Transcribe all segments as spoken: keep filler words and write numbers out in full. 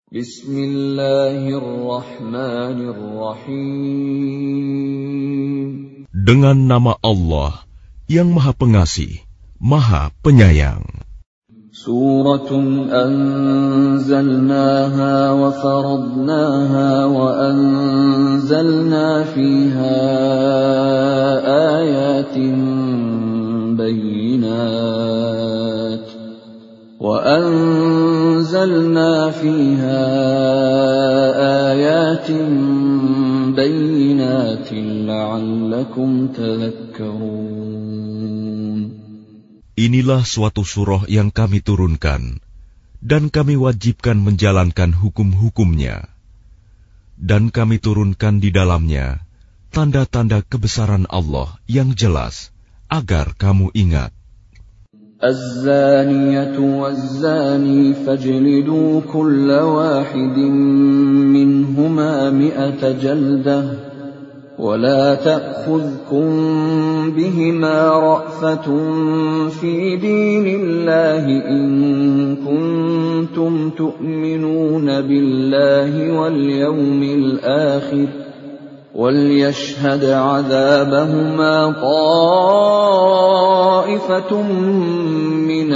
Bismillahirrahmanirrahim. Dengan nama Allah yang Maha Pengasih, Maha Penyayang. Suratun anzalnaha wa faradnaha wa anzalna fiha ayatin bayyinat wa anzalna fiha ayatin bayyinatin la'allakum tadhakkarun. Inilah suatu surah yang kami turunkan, dan kami wajibkan menjalankan hukum-hukumnya. Dan kami turunkan di dalamnya tanda-tanda kebesaran Allah yang jelas, agar kamu ingat. Az-zaniyatu waz-zani fajlidu kulla wahidin minhuma mi'ata jaldah. ولا تأخذكم بهما رأفة في دين الله إن كنتم تؤمنون بالله واليوم الآخر وليشهد عذابهما طائفة من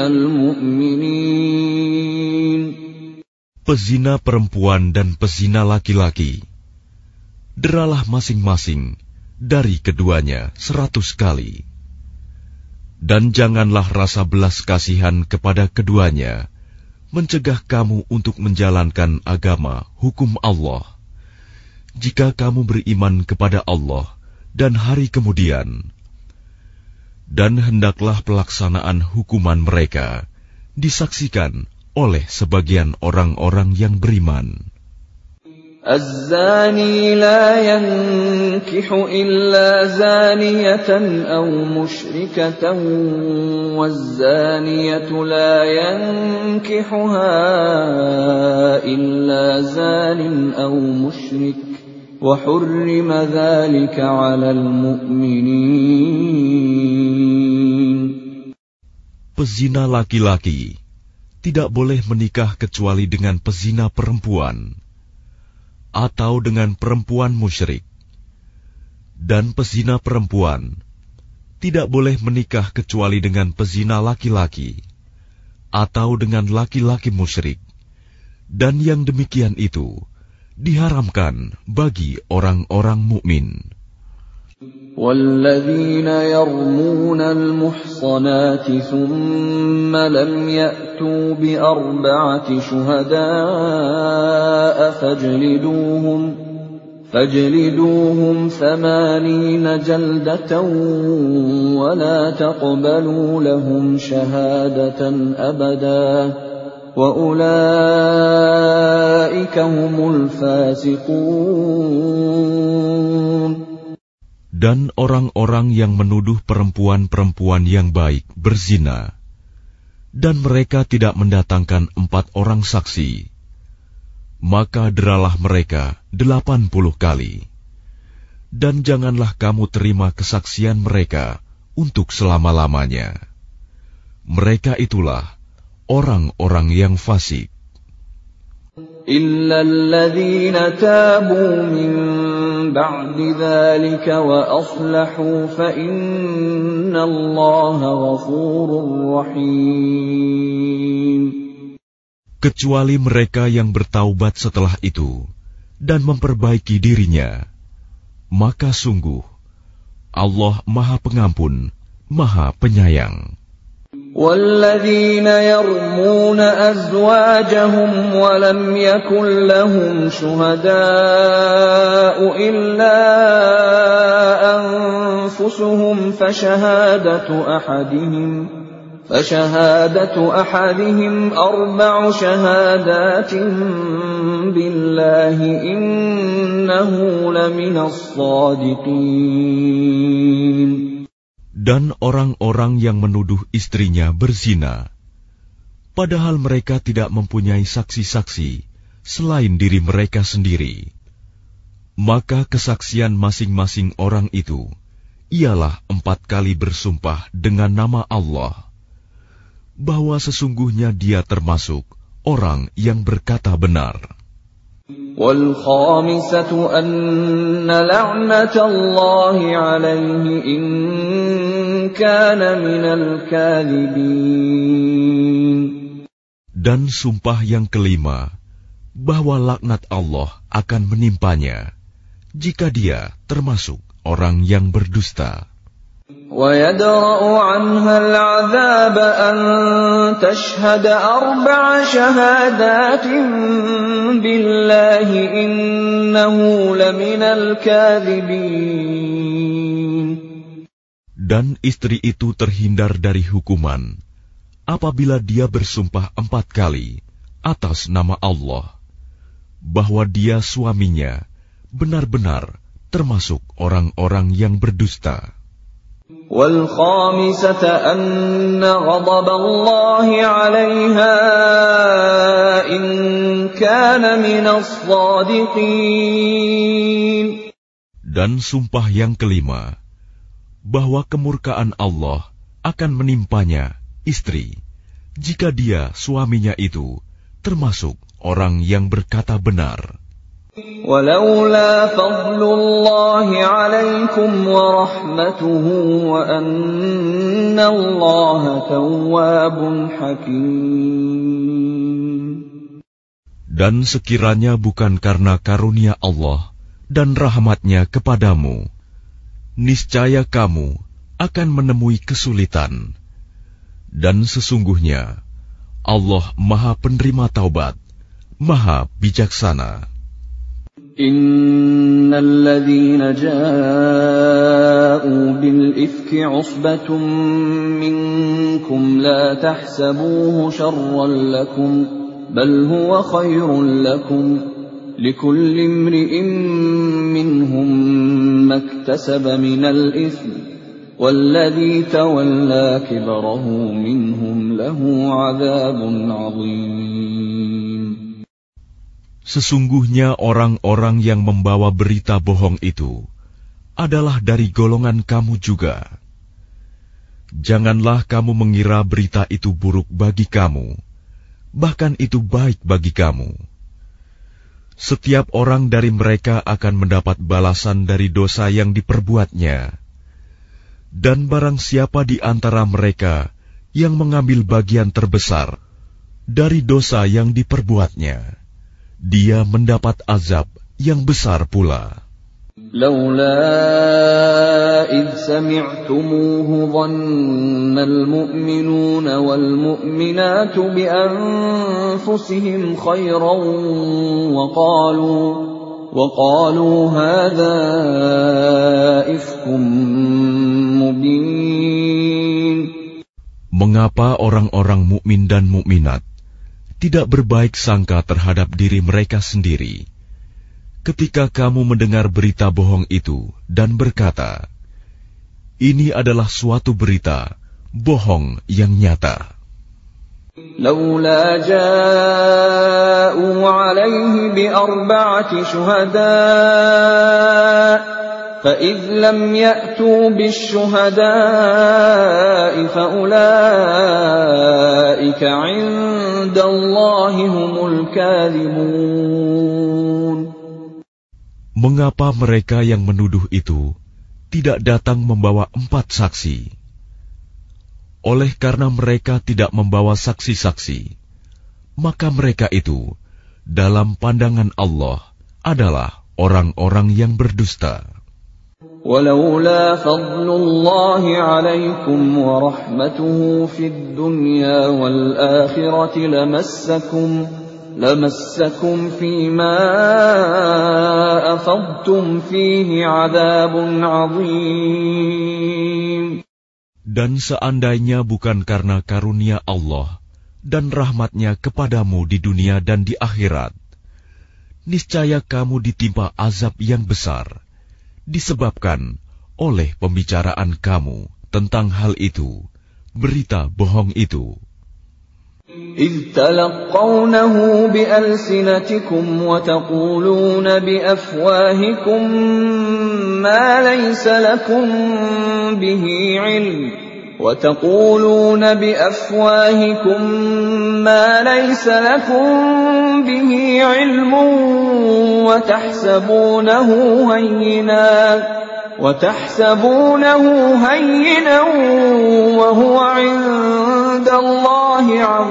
المؤمنين. Pezina perempuan dan pezina laki-laki, deralah masing-masing dari keduanya seratus kali. Dan janganlah rasa belas kasihan kepada keduanya mencegah kamu untuk menjalankan agama hukum Allah, jika kamu beriman kepada Allah dan hari kemudian. Dan hendaklah pelaksanaan hukuman mereka disaksikan oleh sebagian orang-orang yang beriman. الزاني لا ينكح إلا زانية أو مشركة والزانية لا ينكحها إلا زان أو مشرك وحرم ذلك على المؤمنين. Pezina laki-laki tidak boleh menikah kecuali dengan pezina perempuan atau dengan perempuan musyrik, dan pezina perempuan tidak boleh menikah kecuali dengan pezina laki-laki atau dengan laki-laki musyrik, dan yang demikian itu diharamkan bagi orang-orang mukmin. وَالَّذِينَ يَرْمُونَ الْمُحْصَنَاتِ ثُمَّ لَمْ يَأْتُوا بِأَرْبَعَةِ شُهَدَاءَ فَاجْلِدُوهُمْ فَاجْلِدُوهُمْ ثَمَانِينَ جَلْدَةً وَلَا تَقْبَلُوا لَهُمْ شَهَادَةً أَبَدًا وَأُولَئِكَ هُمُ الْفَاسِقُونَ. Dan orang-orang yang menuduh perempuan-perempuan yang baik berzina, dan mereka tidak mendatangkan empat orang saksi, maka deralah mereka delapan puluh kali. Dan janganlah kamu terima kesaksian mereka untuk selama-lamanya. Mereka itulah orang-orang yang fasik. إِلَّا الَّذِينَ تَابُوا مِن بَعْدِ ذَلِكَ وَأَصْلَحُوا فَإِنَّ اللَّهَ غَفُورٌ رَّحِيمٌ. Kecuali mereka yang bertaubat setelah itu dan memperbaiki dirinya, maka sungguh Allah Maha Pengampun, Maha Penyayang. وَالَّذِينَ يَرْمُونَ أَزْوَاجَهُمْ وَلَمْ يَكُنْ لَهُمْ شُهَدَاءُ إِلَّا أَنفُسُهُمْ فَشَهَادَةُ أَحَدِهِمْ فَشَهَادَةُ أَحَدِهِمْ أَرْبَعُ شَهَادَاتٍ بِاللَّهِ إِنَّهُ لَمِنَ الصَّادِقِينَ. Dan orang-orang yang menuduh istrinya berzina, padahal mereka tidak mempunyai saksi-saksi selain diri mereka sendiri, maka kesaksian masing-masing orang itu ialah empat kali bersumpah dengan nama Allah, bahwa sesungguhnya dia termasuk orang yang berkata benar. وَالْخَامِسَةُ أَنَّ لَعْنَةَ اللَّهِ عَلَيْهِ إِن كَانَ مِنَ الْكَاذِبِينَ. Dan sumpah yang kelima, bahwa laknat Allah akan menimpanya jika dia termasuk orang yang berdusta. وَيَدْرَأُ عَنْهَا الْعَذَابَ أَن تَشْهَدَ أَرْبَعَ شَهَادَاتٍ بِاللَّهِ إِنَّهُ لَمِنَ الْكَاذِبِينَ. Dan istri itu terhindar dari hukuman apabila dia bersumpah empat kali atas nama Allah bahwa dia suaminya benar-benar termasuk orang-orang yang berdusta. وَالْخَامِسَةَ أَنَّ غَضَبَ اللَّهِ عَلَيْهَا إِن كَانَ مِنَ الصَّادِقِينَ. Dan sumpah yang kelima, bahwa kemurkaan Allah akan menimpanya istri jika dia suaminya itu termasuk orang yang berkata benar. وَلَوْلَا فَضْلُ اللَّهِ عَلَيْكُمْ وَرَحْمَتُهُ وَأَنَّ اللَّهَ تَوَّابٌ حَكِيمٌ. Dan sekiranya bukan karena karunia Allah dan rahmat-Nya kepadamu, niscaya kamu akan menemui kesulitan. Dan sesungguhnya Allah Maha Penerima Taubat, Maha Bijaksana. إِنَّ الَّذِينَ جَاءُوا بِالْإِفْكِ عُصْبَةٌ مِّنكُمْ لَا تَحْسَبُوهُ شَرًّا لَّكُمْ بَلْ هُوَ خَيْرٌ لَّكُمْ لِكُلِّ امْرِئٍ مِّنْهُم مَّا اكْتَسَبَ مِنَ الْإِثْمِ وَالَّذِي تَوَلَّىٰ كِبْرَهُ مِنْهُمْ لَهُ عَذَابٌ عَظِيمٌ. Sesungguhnya orang-orang yang membawa berita bohong itu adalah dari golongan kamu juga. Janganlah kamu mengira berita itu buruk bagi kamu, bahkan itu baik bagi kamu. Setiap orang dari mereka akan mendapat balasan dari dosa yang diperbuatnya. Dan barang siapa di antara mereka yang mengambil bagian terbesar dari dosa yang diperbuatnya, dia mendapat azab yang besar pula. لولا إذ سمعتموه ظن المؤمنون والمؤمنات بأنفسهم خيرا وقالوا وقالوا هذا إفك مبين. Mengapa orang-orang mukmin dan mukminat tidak berbaik sangka terhadap diri mereka sendiri ketika kamu mendengar berita bohong itu dan berkata, ini adalah suatu berita bohong yang nyata. لولا جاءوا عليه بأربعة شهداء فإذ لم يأتوا بالشهداء فأولئك عند الله هم الكاذبون. Mengapa mereka yang menuduh itu tidak datang membawa empat saksi? Oleh karena mereka tidak membawa saksi-saksi, maka mereka itu dalam pandangan Allah adalah orang-orang yang berdusta. ولولا فضل الله عليكم ورحمته في الدنيا والآخرة لمسكم لمسكم فيما أفضتم فيه عذاب عظيم. Dan seandainya bukan karena karunia Allah dan rahmat-Nya kepadamu di dunia dan di akhirat, niscaya kamu ditimpa azab yang besar, disebabkan oleh pembicaraan kamu tentang hal itu, berita bohong itu. إذ تلقونه بألسنتكم وتقولون بأفواهكم ما ليس لكم به علم وتقولون بأفواهكم ما ليس لكم به علم وتحسبونه هينا وتحسبونه هينا وهو عند الله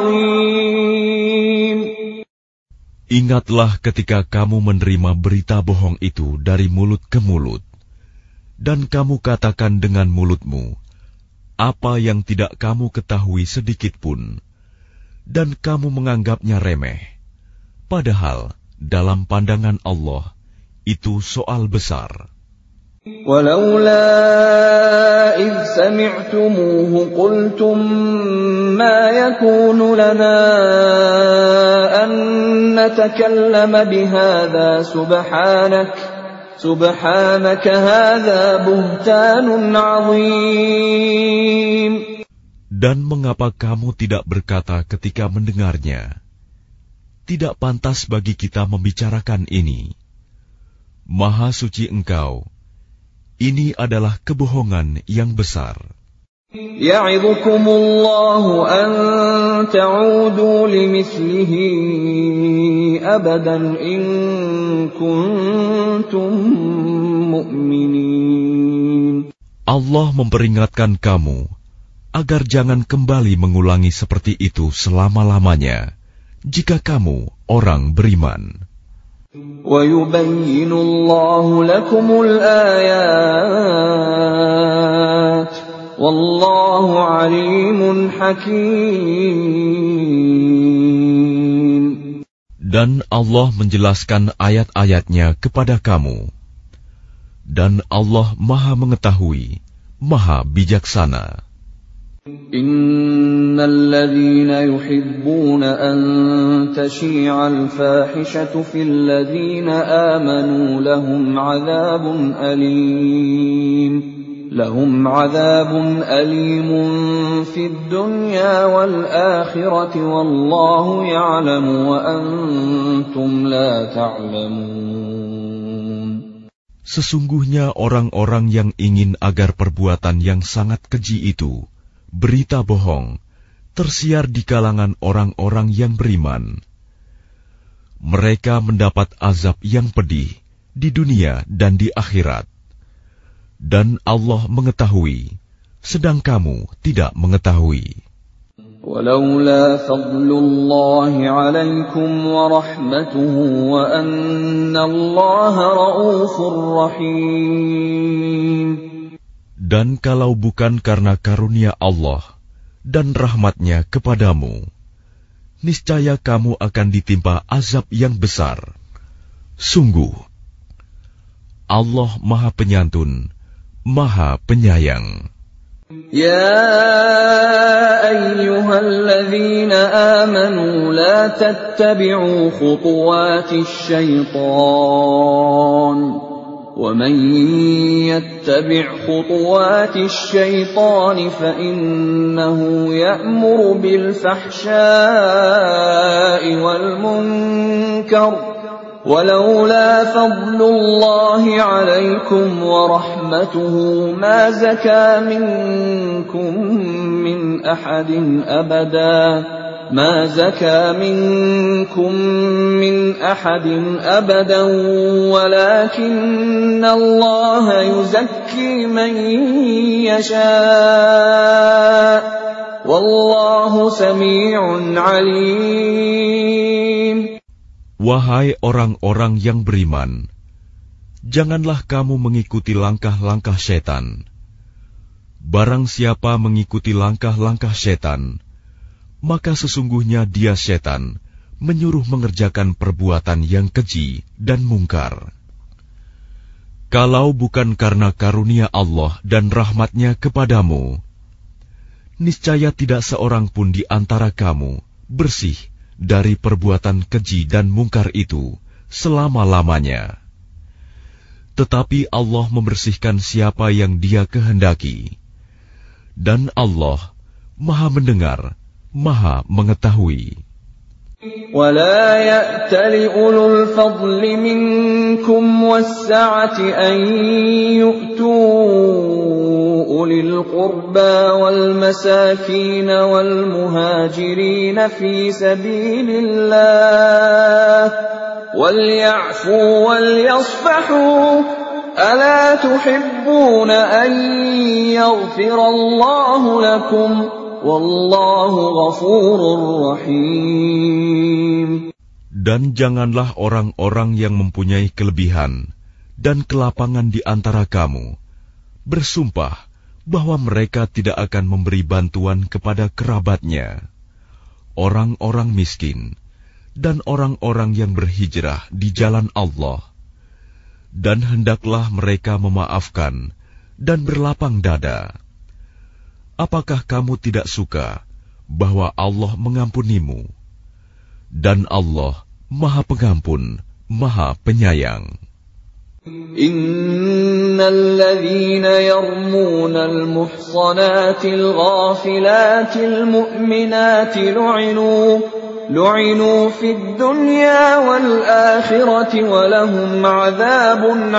عظيم. Ingatlah ketika kamu menerima berita bohong itu dari mulut ke mulut, dan kamu katakan dengan mulutmu apa yang tidak kamu ketahui sedikit pun, dan kamu menganggapnya remeh, padahal dalam pandangan Allah itu soal besar. ولولا إذ سمعتموه قلتم ما يكون لنا أن نتكلم بهذا سبحانك سبحانك هذا بهتان عظيم. Dan mengapa kamu tidak berkata ketika mendengarnya, tidak pantas bagi kita membicarakan ini. Maha suci Engkau, ini adalah kebohongan yang besar. يعظكم الله أن تعودوا لمثله أبدا إن كنتم مؤمنين. Allah memperingatkan kamu agar jangan kembali mengulangi seperti itu selama-lamanya jika kamu orang beriman. وَيُبَيِّنُ اللَّهُ لَكُمُ الْآيَاتِ وَاللَّهُ عَلِيمٌ حَكِيمٌ. Dan Allah menjelaskan ayat-ayatnya kepada kamu. Dan Allah Maha mengetahui, Maha bijaksana. إن الذين يحبون أن تشيع الفاحشة في الذين آمنوا لهم عذاب أليم لهم عذاب أليم في الدنيا والآخرة والله يعلم وأنتم لا تعلمون. Sesungguhnya orang-orang yang ingin agar perbuatan yang sangat keji itu, berita bohong, tersiar di kalangan orang-orang yang beriman. Mereka mendapat azab yang pedih di dunia dan di akhirat. Dan Allah mengetahui, sedang kamu tidak mengetahui. وَلَوْلَا فَضْلُ اللَّهِ عَلَيْكُمْ وَرَحْمَتُهُ وَأَنَّ اللَّهَ رَءُوفٌ رَحِيمٌ. Dan kalau bukan karena karunia Allah dan rahmat-Nya kepadamu, niscaya kamu akan ditimpa azab yang besar. Sungguh, Allah Maha Penyantun, Maha Penyayang. يا أيها الذين آمنوا لا تتبعوا خطوات الشيطان ومن يتبع خطوات الشيطان فإنه يأمر بالفحشاء والمنكر ولولا فضل الله عليكم ورحمته ما زكى منكم من أحد أبدا ما زكى منكم من أحد أبدا ولكن الله يزكي من يشاء والله سميع عليم. Wahai orang-orang yang beriman, janganlah kamu mengikuti langkah-langkah setan. Barang siapa mengikuti langkah-langkah setan, maka sesungguhnya dia setan menyuruh mengerjakan perbuatan yang keji dan mungkar. Kalau bukan karena karunia Allah dan rahmat-Nya kepadamu, niscaya tidak seorang pun di antara kamu bersih dari perbuatan keji dan mungkar itu selama-lamanya. Tetapi Allah membersihkan siapa yang Dia kehendaki. Dan Allah Maha mendengar, Maha mengetahui. وَلَا يَأْتَلِ أُولُو الْفَضْلِ مِنكُمْ وَالسَّعَةِ أَن يُؤْتُوا أولي القربى والمساكين والمهاجرين في سبيل الله وليعفوا وليصفحوا ألا تحبون أن يغفر الله لكم والله غفور رحيم. Dan janganlah orang-orang yang mempunyai kelebihan dan kelapangan di antara kamu bersumpah bahwa mereka tidak akan memberi bantuan kepada kerabatnya, orang-orang miskin, dan orang-orang yang berhijrah di jalan Allah. Dan hendaklah mereka memaafkan dan berlapang dada. Apakah kamu tidak suka bahwa Allah mengampunimu? Dan Allah Maha Pengampun, Maha Penyayang. Innal ladzina yarmuna al-muhsanatil ghafilatil mu'minatil lu'inu lu'inu fid dunya wal akhirati wa lahum 'adzabun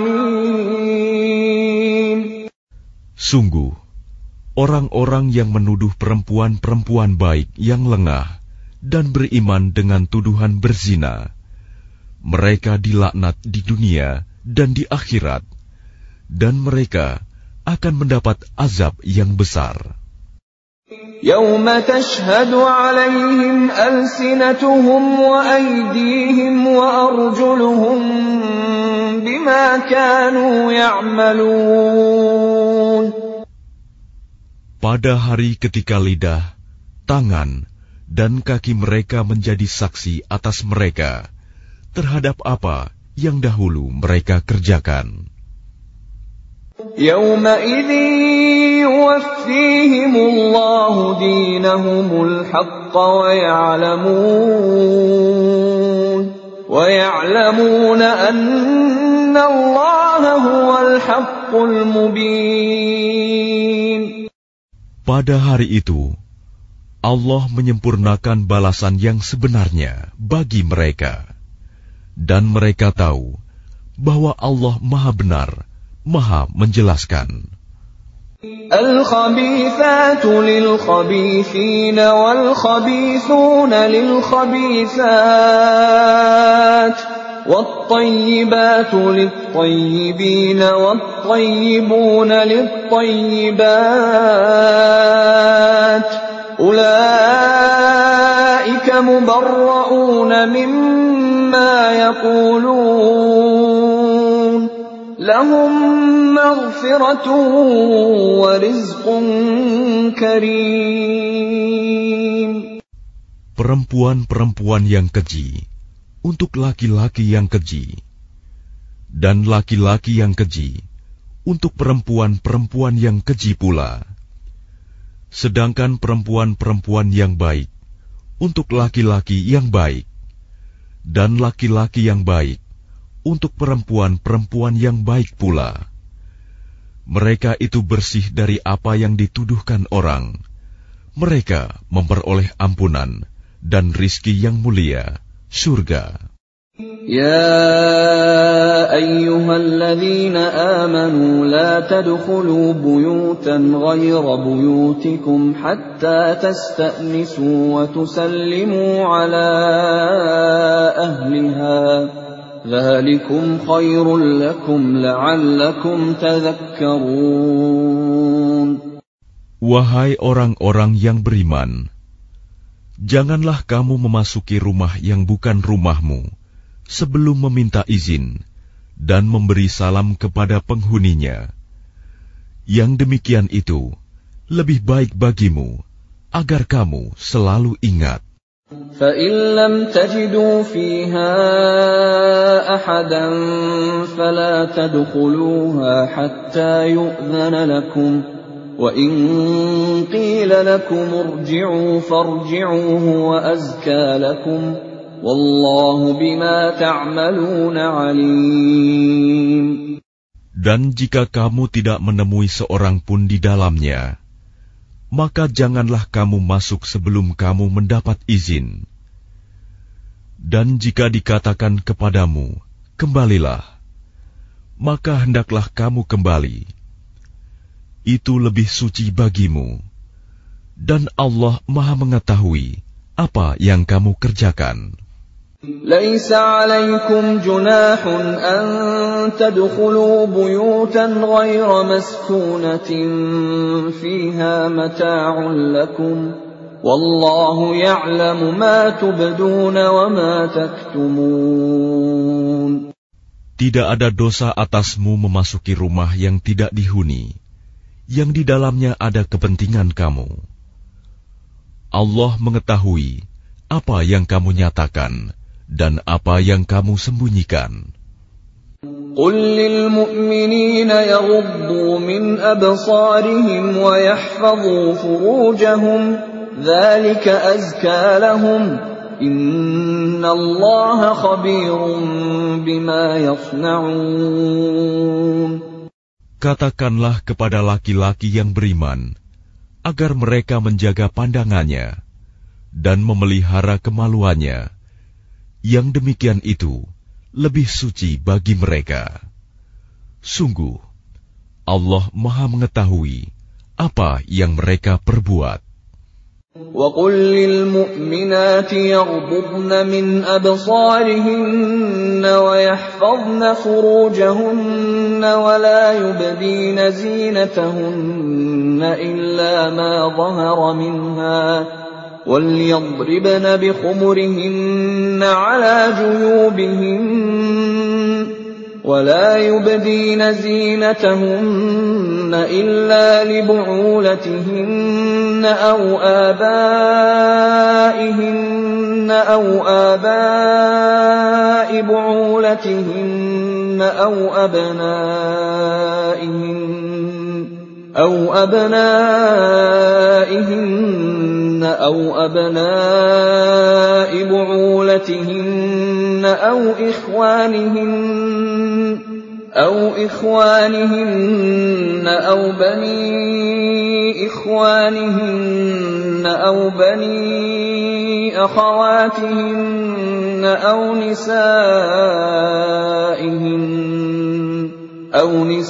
'adzim. Sungguh, orang-orang yang menuduh perempuan-perempuan baik yang lengah dan beriman dengan tuduhan berzina, mereka dilaknat di dunia dan di akhirat, dan mereka akan mendapat azab yang besar. Yauma tashhadu 'alaihim alsinatuhum wa aydihim wa arjuluhum bima kanu ya'malun. Pada hari ketika lidah, tangan, dan kaki mereka menjadi saksi atas mereka terhadap apa yang dahulu mereka kerjakan. Yawma idzin yuwaffihimullahu dinahumul haqqa wa ya'lamun wa ya'lamuna anna Allaha huwal haqqul mubin. Pada hari itu Allah menyempurnakan balasan yang sebenarnya bagi mereka, dan mereka tahu bahwa Allah Maha Benar, Maha Menjelaskan. Al-khabithatu lil-khabithina wal-khabithuna lil-khabithat wat-tayyibatu lit-tayyibina wat-tayyibuna lit-tayyibat. Ulaika mubarra'una mimma yaqulun lahum maghfiratun wa rizqun karim. Perempuan-perempuan yang keji untuk laki-laki yang keji, dan laki-laki yang keji untuk perempuan-perempuan yang keji pula. Sedangkan perempuan-perempuan yang baik untuk laki-laki yang baik, dan laki-laki yang baik untuk perempuan-perempuan yang baik pula. Mereka itu bersih dari apa yang dituduhkan orang. Mereka memperoleh ampunan dan rizki yang mulia, surga. Ya ayyuhalladzina amanu la tadkhulu buyutan ghayra buyutikum hatta tasta'nisu wa tusallimu ala ahliha. Dzalikum khairul lakum la'allakum tadhakkarun. Wahai orang-orang yang beriman, janganlah kamu memasuki rumah yang bukan rumahmu sebelum meminta izin dan memberi salam kepada penghuninya. Yang demikian itu lebih baik bagimu, agar kamu selalu ingat. فَإِن لَّمْ تَجِدُوا فِيهَا أَحَدًا فَلَا تَدْخُلُوهَا حَتَّى يُؤْذَنَ لَكُمْ وَإِن قِيلَ لَكُمُ ارْجِعُوا فَارْجِعُوا هُوَ أَزْكَىٰ لَكُمْ وَاللَّهُ بِمَا تَعْمَلُونَ عَلِيمٌ. Dan jika kamu tidak menemui seorang pun di dalamnya, maka janganlah kamu masuk sebelum kamu mendapat izin. Dan jika dikatakan kepadamu, kembalilah, maka hendaklah kamu kembali. itu lebih suci bagimu, dan Allah Maha mengetahui apa yang kamu kerjakan. ليس عليكم جناح أن تدخلوا بيوتا غير مسكونة فيها متاع لكم والله يعلم ما تبدون وما تكتمون. Tidak ada dosa atasmu memasuki rumah yang tidak dihuni, yang di dalamnya ada kepentingan kamu. Allah mengetahui apa yang kamu nyatakan dan apa yang kamu sembunyikan. قل للمؤمنين يغضوا من أبصارهم ويحفظوا فروجهم ذلك أزكى لهم إن الله خبير بما يصنعون. Katakanlah kepada laki-laki yang beriman agar mereka menjaga pandangannya dan memelihara kemaluannya. Yang demikian itu lebih suci bagi mereka. Sungguh, Allah Maha mengetahui apa yang mereka perbuat. وَقُلْ لِلْمُؤْمِنَاتِ يَغْضُضْنَ مِنْ أَبْصَارِهِنَّ وَيَحْفَظْنَ فُرُوجَهُنَّ وَلَا يُبْدِينَ زِينَتَهُنَّ إِلَّا مَا ظَهَرَ مِنْهَا وَلْيَضْرِبْنَ بِخُمُرِهِنَّ عَلَى جُيُوبِهِنَّ وَلَا يُبْدِينَ زِينَتَهُنَّ إِلَّا لِبُعُولَتِهِنَّ أَوْ آبَائِهِنَّ أَوْ آبَاءِ بُعُولَتِهِنَّ أَوْ أَبْنَائِهِنَّ أَوْ أَبْنَائِهِنَّ أَوْ أَبْنَاءِ بُعُولَتِهِنَّ أَوْ إِخْوَانِهِنَّ أَوْ إِخْوَانِهِنَّ أَوْ بَنِي إِخْوَانِهِنَّ أَوْ بَنِي أَخَوَاتِهِنَّ أَوْ نِسَائِهِنَّ أَوْ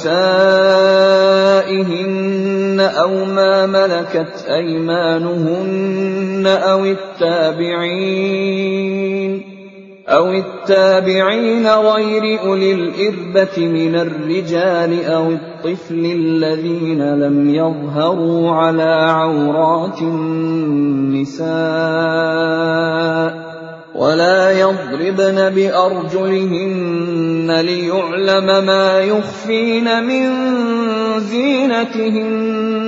نِسَائِهِنَّ أَوْ مَا مَلَكَتْ أَيْمَانُهُنَّ أَوِ التَّابِعِينَ أَوِ التَّابِعِينَ غَيْرِ أُولِي الْإِرْبَةِ مِنَ الرِّجَالِ أَوِ الطِّفْلِ الَّذِينَ لَمْ يَظْهَرُوا عَلَى عَوْرَاتِ النِّسَاءِ وَلَا يَضْرِبْنَ بِأَرْجُلِهِنَّ لِيُعْلَمَ مَا يُخْفِينَ مِنْ زِينَتِهِنَّ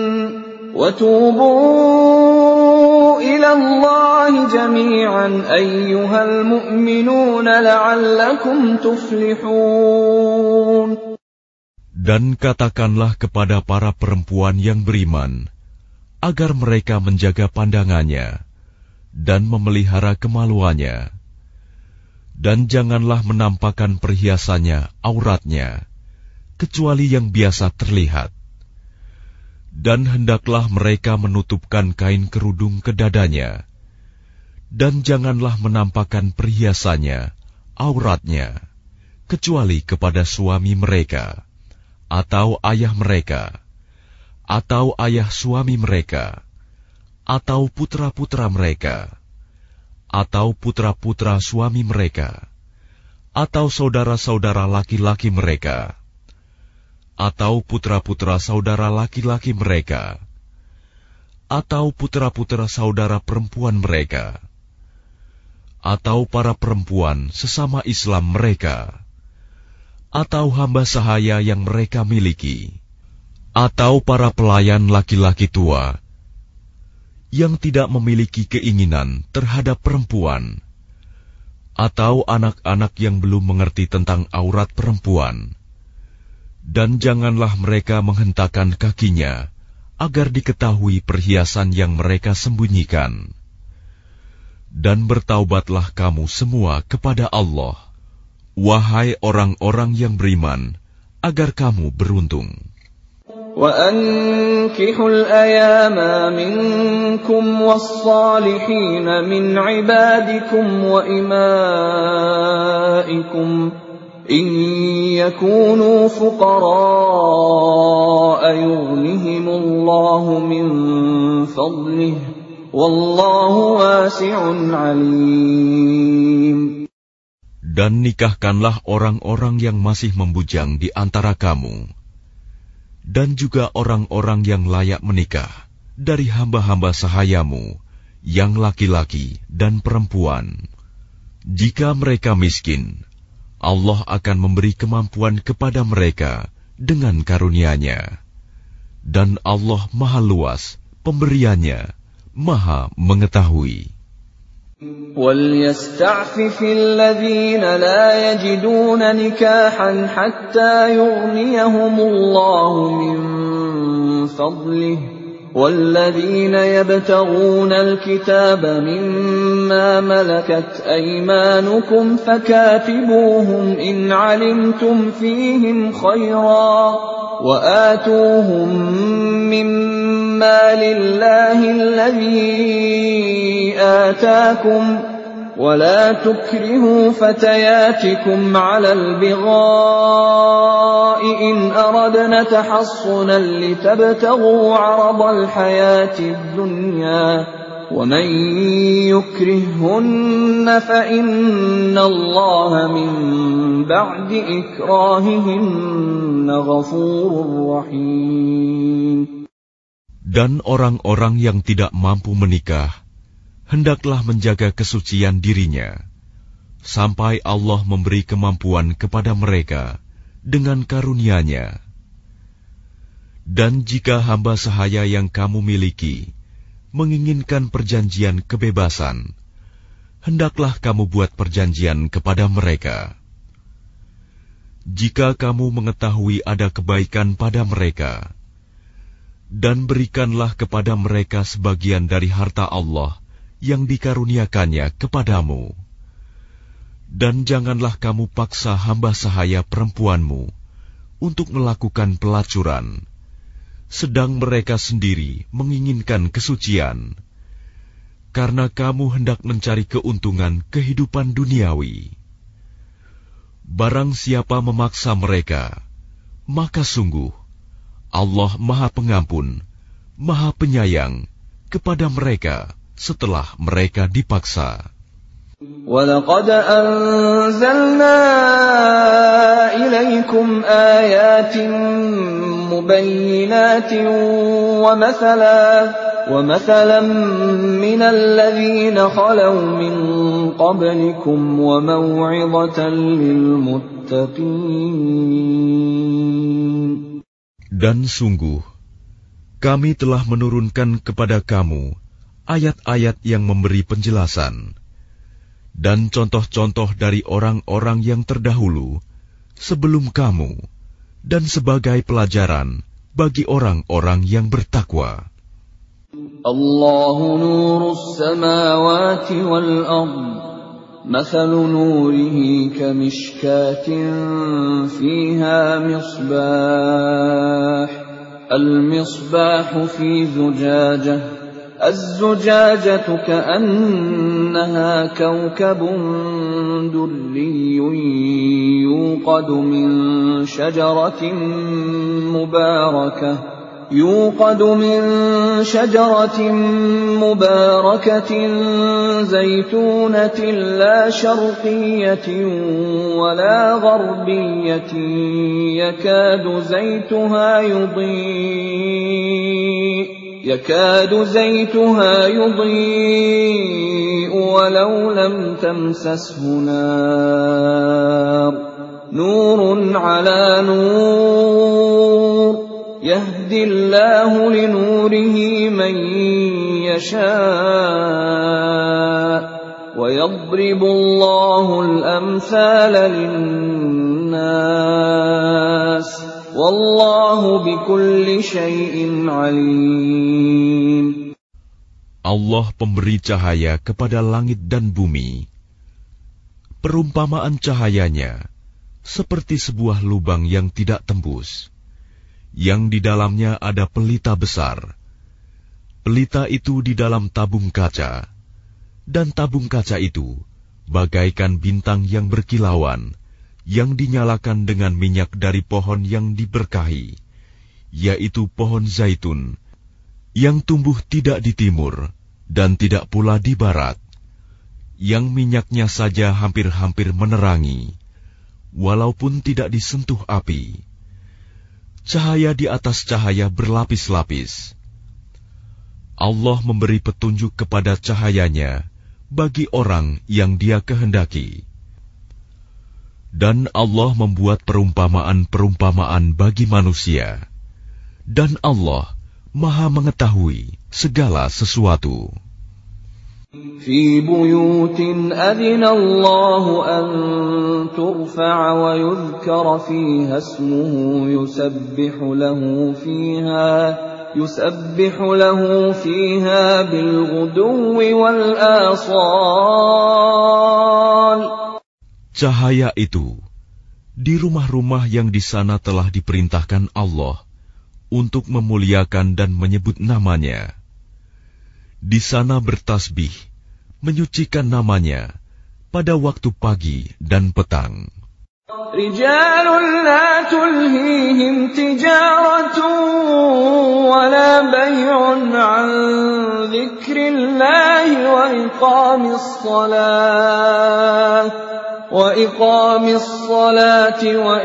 وَتُوبُوا إِلَى اللَّهِ جَمِيعًا أَيُّهَا الْمُؤْمِنُونَ لَعَلَّكُمْ تُفْلِحُونَ. Dan katakanlah kepada para perempuan yang beriman agar mereka menjaga pandangannya dan memelihara kemaluannya, dan janganlah menampakkan perhiasannya, auratnya, kecuali yang biasa terlihat. Dan hendaklah mereka menutupkan kain kerudung ke dadanya, dan janganlah menampakkan perhiasannya, auratnya, kecuali kepada suami mereka, atau ayah mereka, atau ayah suami mereka, atau putra-putra mereka, atau putra-putra suami mereka, atau saudara-saudara laki-laki mereka, atau putra-putra saudara laki-laki mereka, atau putra-putra saudara perempuan mereka, atau para perempuan sesama Islam mereka, atau hamba sahaya yang mereka miliki, atau para pelayan laki-laki tua yang tidak memiliki keinginan terhadap perempuan, atau anak-anak yang belum mengerti tentang aurat perempuan. Dan janganlah mereka menghentakkan kakinya agar diketahui perhiasan yang mereka sembunyikan. Dan bertaubatlah kamu semua kepada Allah, wahai orang-orang yang beriman, agar kamu beruntung. وَأَنكِحُوا الْأَيَامَ مِنكُمْ وَالصَّالِحِينَ مِنْ عِبَادِكُمْ وَإِمَائِكُمْ إن يكونوا فقراء يغنهم الله من فضله والله واسع عليم. Dan nikahkanlah orang-orang yang masih membujang di antara kamu, dan juga orang-orang yang layak menikah dari hamba-hamba sahayamu, yang laki-laki dan perempuan. Jika mereka miskin, Allah akan memberi kemampuan kepada mereka dengan karunia-Nya. Dan Allah Maha Luas pemberiannya, Maha Mengetahui. وَلْيَسْتَعْفِفِ الَّذِينَ لَا يَجِدُونَ نِكَاحًا حَتَّى يُغْنِيَهُمُ اللَّهُ مِنْ فَضْلِهِ وَالَّذِينَ يَبْتَغُونَ الْكِتَابَ مِمَّا مَلَكَتْ أَيْمَانُكُمْ فَكَاتِبُوهُمْ إِنْ عَلِمْتُمْ فِيهِمْ خَيْرًا وَآتُوهُمْ مِمَّا لِلَّهِ الَّذِي آتَاكُمْ وَلَا تُكْرِهُوا فَتَيَاتِكُمْ عَلَى الْبِغَاءِ إِنْ أَرَدْنَ تَحَصُّنًا لِتَبْتَغُوا عَرَضَ الْحَيَاةِ الدُّنْيَا وَمَنْ يُكْرِههُّنَّ فَإِنَّ اللَّهَ مِنْ بَعْدِ إِكْرَاهِهِنَّ غَفُورٌ رَحِيمٌ. Dan orang-orang yang tidak mampu menikah hendaklah menjaga kesucian dirinya, sampai Allah memberi kemampuan kepada mereka dengan karunia-Nya. Dan jika hamba sahaya yang kamu miliki menginginkan perjanjian kebebasan, hendaklah kamu buat perjanjian kepada mereka. Jika kamu mengetahui ada kebaikan pada mereka, dan berikanlah kepada mereka sebagian dari harta Allah yang dikaruniakannya kepadamu. Dan janganlah kamu paksa hamba sahaya perempuanmu untuk melakukan pelacuran, sedang mereka sendiri menginginkan kesucian, karena kamu hendak mencari keuntungan kehidupan duniawi. Barang siapa memaksa mereka, maka sungguh Allah Maha Pengampun, Maha Penyayang kepada mereka setelah mereka dipaksa. وَلَقَدْ أَنزَلْنَا إِلَيْكُمْ آيَاتٍ مُبَيِّنَاتٍ وَمَثَلًا وَمَثَلًا مِنَ الَّذِينَ خَلَوْا مِنْ قَبْلِكُمْ وَمَوْعِظَةً لِلْمُتَّقِينَ. Dan sungguh, kami telah menurunkan kepada kamu ayat-ayat yang memberi penjelasan dan contoh-contoh dari orang-orang yang terdahulu sebelum kamu, dan sebagai pelajaran bagi orang-orang yang bertakwa. Allahu nurus samawati wal ardh, mathalu nurihi kamishkatin fiha misbah, al-misbahu fi zujajah, الزجاجة كأنها كوكب دري يوقد من شجرة مباركة يوقد من شجرة مباركة زيتونة لا شرقية ولا غربية يكاد زيتها يضيء يكاد زيتها يضيء ولو لم تمسسه نار نور على نور يهدي الله لنوره من يشاء ويضرب الله الأمثال للناس Wallahu bikulli syai'in alim. Allah pemberi cahaya kepada langit dan bumi. Perumpamaan cahayanya seperti sebuah lubang yang tidak tembus, yang di dalamnya ada pelita besar. Pelita itu di dalam tabung kaca, dan tabung kaca itu bagaikan bintang yang berkilauan, yang dinyalakan dengan minyak dari pohon yang diberkahi, yaitu pohon zaitun, yang tumbuh tidak di timur dan tidak pula di barat, yang minyaknya saja hampir-hampir menerangi, walaupun tidak disentuh api. Cahaya di atas cahaya berlapis-lapis. Allah memberi petunjuk kepada cahayanya bagi orang yang Dia kehendaki. Dan Allah membuat perumpamaan-perumpamaan bagi manusia. Dan Allah Maha mengetahui segala sesuatu. في بيوت أذن الله أن ترفع ويذكر فيها اسمه يسبح له فيها يسبح له فيها بالغدو والآصال. Cahaya itu di rumah-rumah yang di sana telah diperintahkan Allah untuk memuliakan dan menyebut namanya. Di sana bertasbih, menyucikan namanya pada waktu pagi dan petang. رجال لا تلهيهم تجارة ولا بيع عن ذكر الله وإقام الصلاة وإقام الصلاة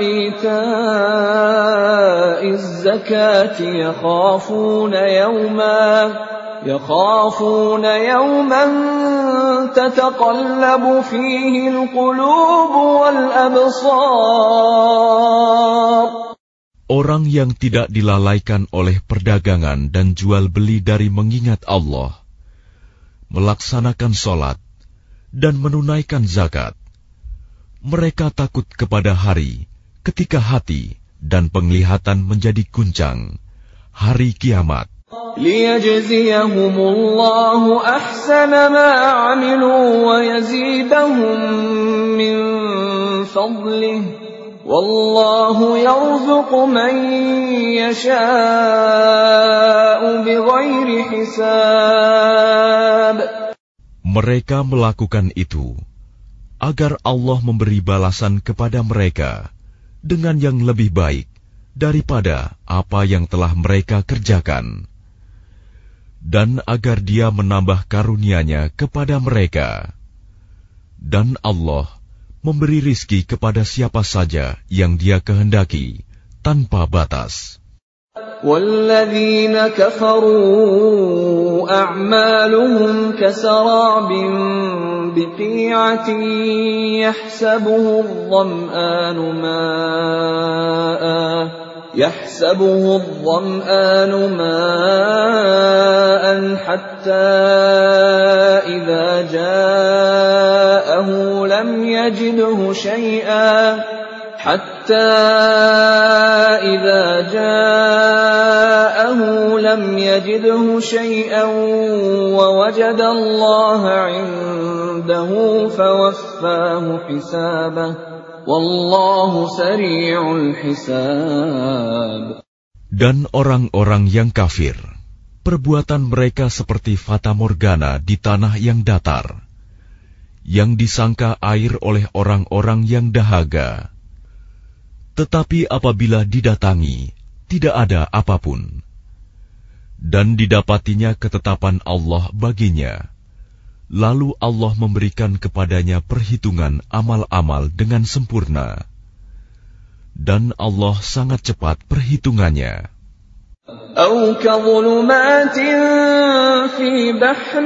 وإيتاء الزكاة يخافون يوما يخافون يوما تتقلب فيه القلوب والأبصار. Orang yang tidak dilalaikan oleh perdagangan dan jual beli dari mengingat Allah, melaksanakan sholat, dan menunaikan zakat, mereka takut kepada hari ketika hati dan penglihatan menjadi guncang, hari kiamat. ليجزيهم الله أحسن ما عملوا ويزيدهم من فضله والله يرزق من يشاء بغير حساب. Mereka melakukan itu agar Allah memberi balasan kepada mereka dengan yang lebih baik daripada apa yang telah mereka kerjakan, dan agar Dia menambah karunia-Nya kepada mereka. Dan Allah memberi rizki kepada siapa saja yang Dia kehendaki tanpa batas. وَالَّذِينَ كَفَرُوا أَعْمَالُهُمْ كَسَرَابٍ بِقِيعَةٍ يَحْسَبُهُ الظَّمْآنُ مَاءً يحسبه الظمآن ماء حتى إذا جاءه لم يجده شيئا حتى إذا جاءه لم يجده شيئا ووجد الله عنده فوفاه حسابه Wallahu sari'ul hisab. Dan orang-orang yang kafir, perbuatan mereka seperti fata morgana di tanah yang datar, yang disangka air oleh orang-orang yang dahaga. Tetapi apabila didatangi, tidak ada apapun. Dan didapatinya ketetapan Allah baginya. Lalu Allah memberikan kepadanya perhitungan amal-amal dengan sempurna. Dan Allah sangat cepat perhitungannya. أو كظلمات في بحر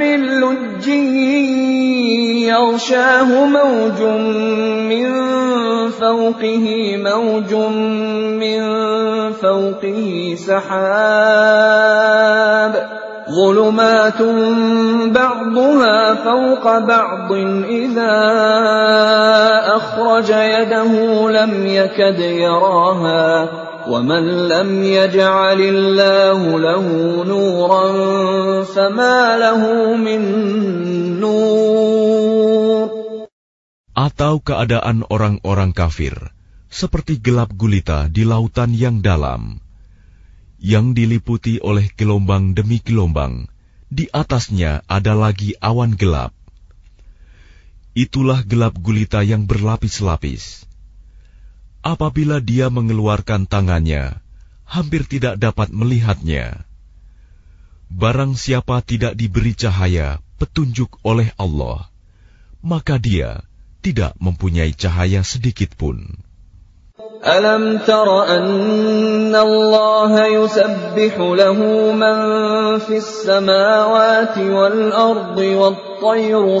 لجي يغشاه موج من فوقه موج من فوقه سحاب ظلمات بعضها فوق بعض إذا أخرج يده لم يكد يراها ومن لم يجعل الله له نورا فما له من نور. Atau keadaan orang-orang kafir seperti gelap gulita di lautan yang dalam, yang diliputi oleh gelombang demi gelombang, di atasnya ada lagi awan gelap. Itulah gelap gulita yang berlapis-lapis. apabila dia mengeluarkan tangannya, hampir tidak dapat melihatnya. Barang siapa tidak diberi cahaya petunjuk oleh Allah, maka dia tidak mempunyai cahaya sedikit pun. Alam tara anna Allah yusabbihu lahu man fis samawati wal ardi wat tayru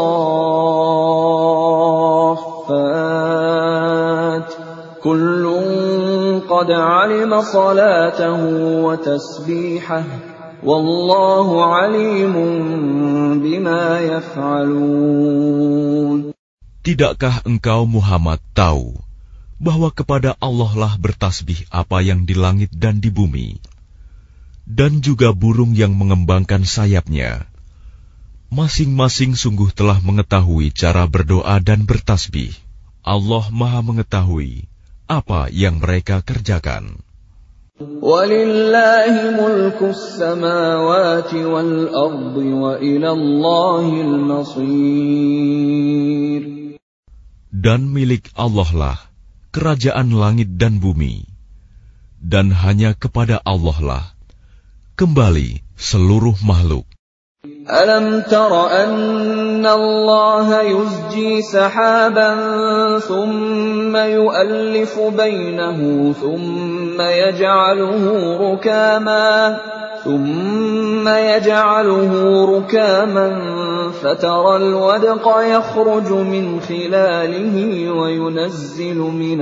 saffat kullun qad alima salatahu wa tasbihahu wallahu alimun bima yaf'alun. Tidakkah engkau Muhammad tahu bahwa kepada Allah lah bertasbih apa yang di langit dan di bumi, dan juga burung yang mengembangkan sayapnya. Masing-masing sungguh telah mengetahui cara berdoa dan bertasbih. Allah Maha mengetahui apa yang mereka kerjakan. Walillahi mulkus samawati wal ardi wa ilallahil masir. Dan milik Allah lah kerajaan langit dan bumi, dan hanya kepada Allah lah kembali seluruh makhluk. Alam tara anna Allah yuzji sahaban thumma yu'allifu bainahu thumma yaj'aluhu rukaman ثم يجعله ركاما فترى الودق يخرج من خلاله وينزل من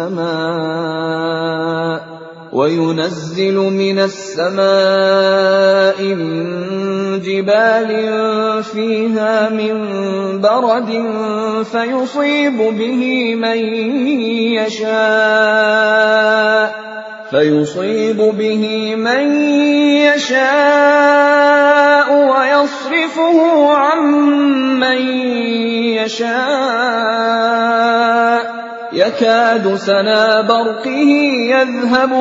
السماء وينزل من السماء من جبال فيها من برد فيصيب به من يشاء فيصيب به من يشاء ويصرفه عن من يشاء يكاد سنا برقه يذهب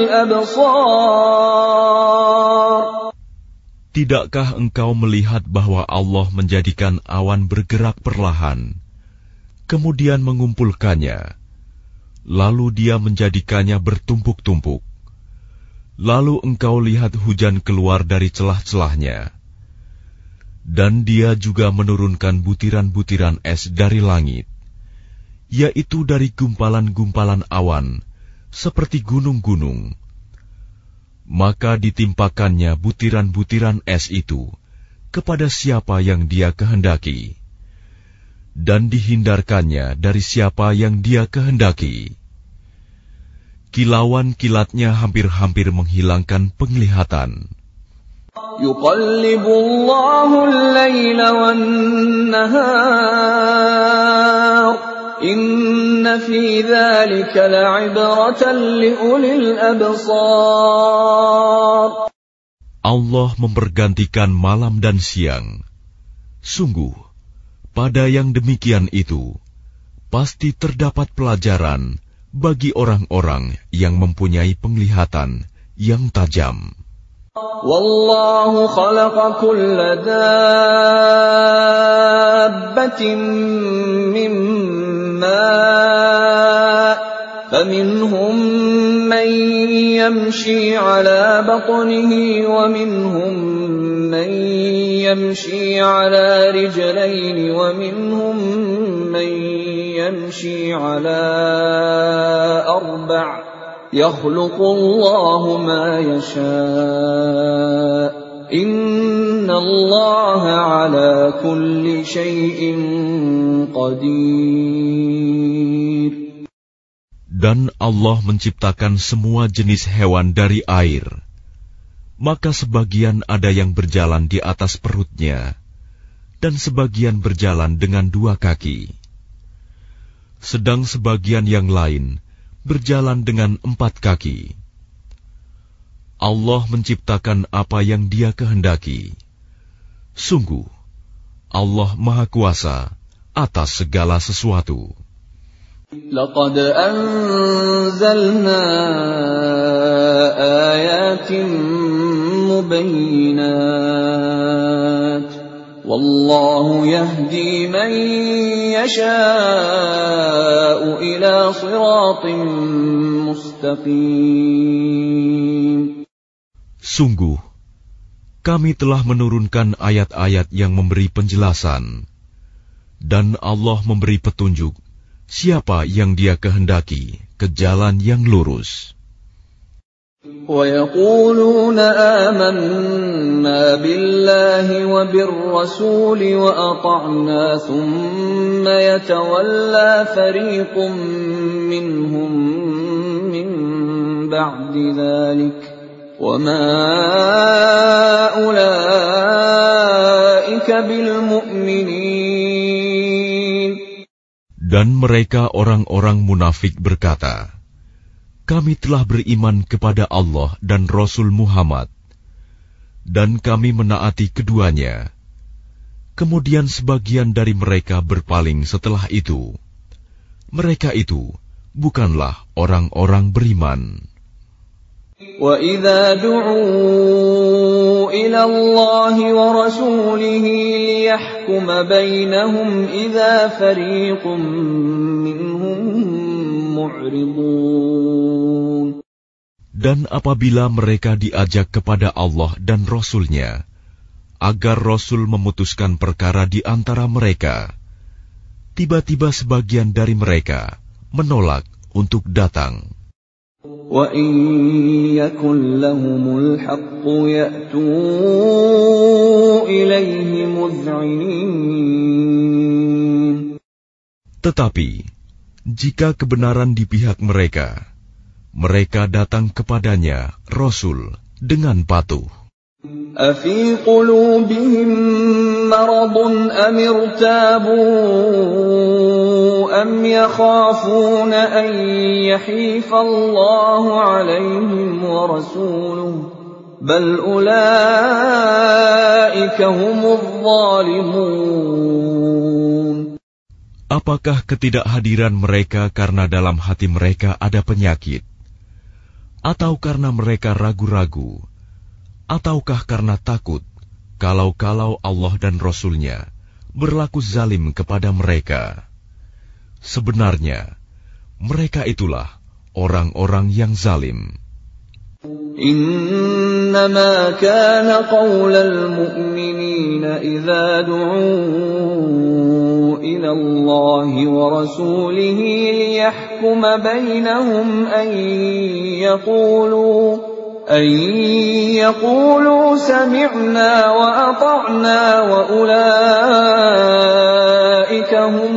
بالأبصار. Tidakkah engkau melihat bahwa Allah menjadikan awan bergerak perlahan, kemudian mengumpulkannya, lalu dia menjadikannya bertumpuk-tumpuk. Lalu engkau lihat hujan keluar dari celah-celahnya. Dan dia juga menurunkan butiran-butiran es dari langit, yaitu dari gumpalan-gumpalan awan, seperti gunung-gunung. Maka ditimpakannya butiran-butiran es itu kepada siapa yang dia kehendaki, dan dihindarkannya dari siapa yang dia kehendaki. Kilauan kilatnya hampir-hampir menghilangkan penglihatan. Yuqallibullahu al-laila wan-nahar inna fi dzalika la'ibratan liulil absar. Allah mempergantikan malam dan siang. Sungguh pada yang demikian itu, pasti terdapat pelajaran bagi orang-orang yang mempunyai penglihatan yang tajam. Wallahu khalaqa kulla dabbatin mimma faminhum man yamshi ala batnihi wa minhum man yamshi ala rijlayn wa minhum man yamshi ala arba' yakhluqu Allahu ma yasha' inna Allaha ala kulli shay'in qadir. Dan Allah menciptakan semua jenis hewan dari air. Maka sebagian ada yang berjalan di atas perutnya, dan sebagian berjalan dengan dua kaki. Sedang sebagian yang lain berjalan dengan empat kaki. Allah menciptakan apa yang Dia kehendaki. Sungguh, Allah Maha Kuasa atas segala sesuatu. Laqad anzalna ayatin mubayyinat Wallahu yahdi man yasha'u ila siratin mustaqim. Sungguh, kami telah menurunkan ayat-ayat yang memberi penjelasan, dan Allah memberi petunjuk siapa yang Dia kehendaki ke jalan yang lurus. وَيَقُولُونَ آمَنَّا بِاللَّهِ وَبِالرَّسُولِ وَأَطَعْنَا ثُمَّ يَتَوَلَّى فَرِيقٌ مِّنْهُم مِّن بَعْدِ ذَلِكَ وَمَا أُولَٰئِكَ بِالْمُؤْمِنِينَ. Dan mereka orang-orang munafik berkata, kami telah beriman kepada Allah dan Rasul Muhammad, dan kami menaati keduanya. Kemudian sebagian dari mereka berpaling setelah itu. Mereka itu bukanlah orang-orang beriman. وَإِذَا دُعُوا إِلَى اللَّهِ وَرَسُولِهِ لِيَحْكُمَ بَيْنَهُمْ إِذَا فَرِيقٌ مِّنْهُمْ مُعْرِضُونَ. Dan apabila mereka diajak kepada Allah dan Rasul-Nya, agar Rasul memutuskan perkara di antara mereka, tiba-tiba sebagian dari mereka menolak untuk datang. وَإِن يَكُنْ لَهُمُ الْحَقُّ يَأْتُوا إِلَيْهِ مُذْعِنِينَ. Tetapi jika kebenaran di pihak mereka, mereka datang kepadanya Rasul dengan patuh. أَفِي قُلُوبِهِم مَّرَضٌ أَمِ ارْتَابُوا أَمْ يَخَافُونَ أَن يَحِيفَ اللَّهُ عَلَيْهِمْ وَرَسُولُهُ بَلْ أُولَٰئِكَ هُمُ الظَّالِمُونَ. Apakah ketidakhadiran mereka karena dalam hati mereka ada penyakit, atau karena mereka ragu-ragu, ataukah karena takut kalau-kalau Allah dan Rasul-Nya berlaku zalim kepada mereka? Sebenarnya mereka itulah orang-orang yang zalim. إنما كان قول المؤمنين إذا دعوا إلى الله ورسوله ليحكم بينهم أن يقولوا أن يقولوا سمعنا وأطعنا وأولئك هم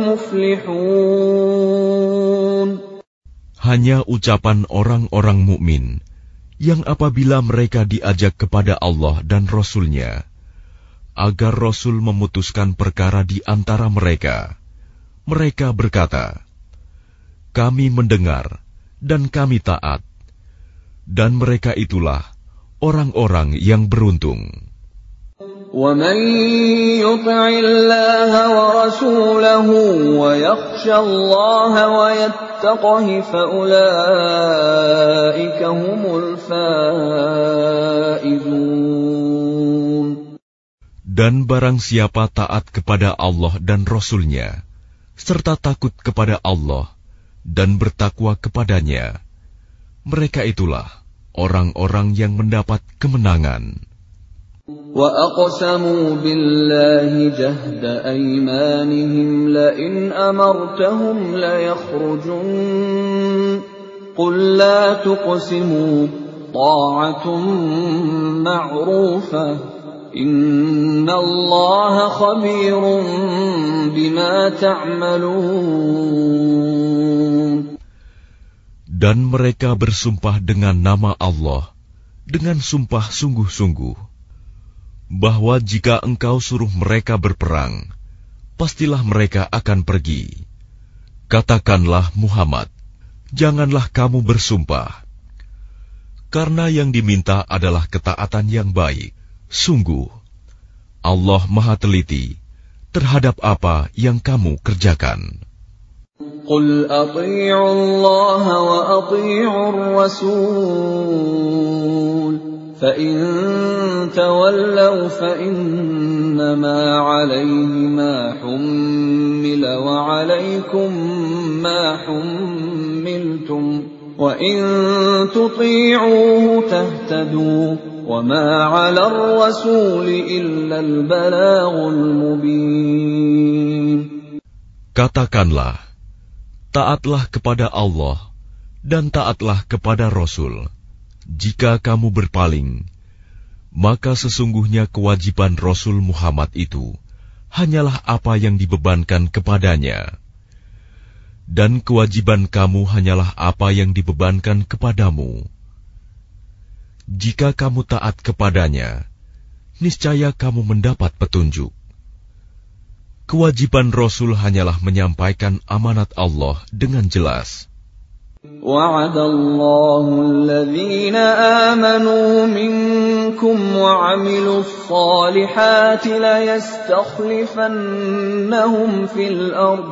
المفلحون. Hanya ucapan orang-orang mukmin yang apabila mereka diajak kepada Allah dan Rasul-Nya, agar Rasul memutuskan perkara di antara mereka, mereka berkata, kami mendengar dan kami taat, dan mereka itulah orang-orang yang beruntung. وَمَن يُطِعِ اللَّهَ وَرَسُولَهُ وَيَخْشَ اللَّهَ وَيَتَّقْهِ فَأُولَٰئِكَ هُمُ الْفَائِزُونَ. Dan barang siapa taat kepada Allah dan Rasul-Nya, serta takut kepada Allah dan bertakwa kepadanya, mereka itulah orang-orang yang mendapat kemenangan. وَأَقْسَمُوا بِاللَّهِ جَهْدَ أَيْمَانِهِمْ لَئِنْ أَمَرْتَهُمْ لَيَخْرُجُنَّ قُل لَّا تُقْسِمُوا طَاعَةٌ مَّعْرُوفَةٌ إِنَّ اللَّهَ خَبِيرٌ بِمَا تَعْمَلُونَ. Dan mereka bersumpah dengan nama Allah, dengan sumpah sungguh-sungguh, bahwa jika engkau suruh mereka berperang, pastilah mereka akan pergi. Katakanlah Muhammad, janganlah kamu bersumpah, karena yang diminta adalah ketaatan yang baik. Sungguh, Allah Maha Teliti terhadap apa yang kamu kerjakan. قُلْ أَطِيعُوا اللَّهَ وَأَطِيعُوا الرَّسُولَ فَإِن تَوَلَّوْا فَإِنَّمَا عَلَيْهِ مَا حُمِّلَ وَعَلَيْكُمْ مَا حُمِّلْتُمْ وَإِن تُطِيعُوهُ تَهْتَدُوا وَمَا عَلَى الرَّسُولِ إِلَّا الْبَلَاغُ الْمُبِينُ. Katakanlah, taatlah kepada Allah dan taatlah kepada Rasul. Jika kamu berpaling, maka sesungguhnya kewajiban Rasul Muhammad itu hanyalah apa yang dibebankan kepadanya. Dan kewajiban kamu hanyalah apa yang dibebankan kepadamu. Jika kamu taat kepadanya, niscaya kamu mendapat petunjuk. Kewajiban Rasul hanyalah menyampaikan amanat Allah dengan jelas. وَعَدَ اللَّهُ الَّذِينَ آمَنُوا مِنكُمْ وَعَمِلُوا الصَّالِحَاتِ لَيَسْتَخْلِفَنَّهُمْ فِي الْأَرْضِ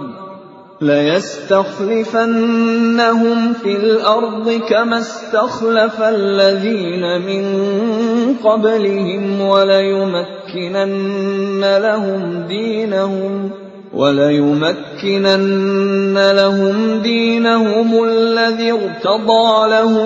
لَيَسْتَخْلِفَنَّهُمْ فِي الْأَرْضِ كَمَا اسْتَخْلَفَ الَّذِينَ مِن قَبْلِهِمْ وَلَيُمَكِّنَنَّ لَهُمْ دِينَهُمْ وَلَيُمَكِّنَنَّ لَهُمْ دِينَهُمُ الَّذِي ارْتَضَىٰ لَهُمْ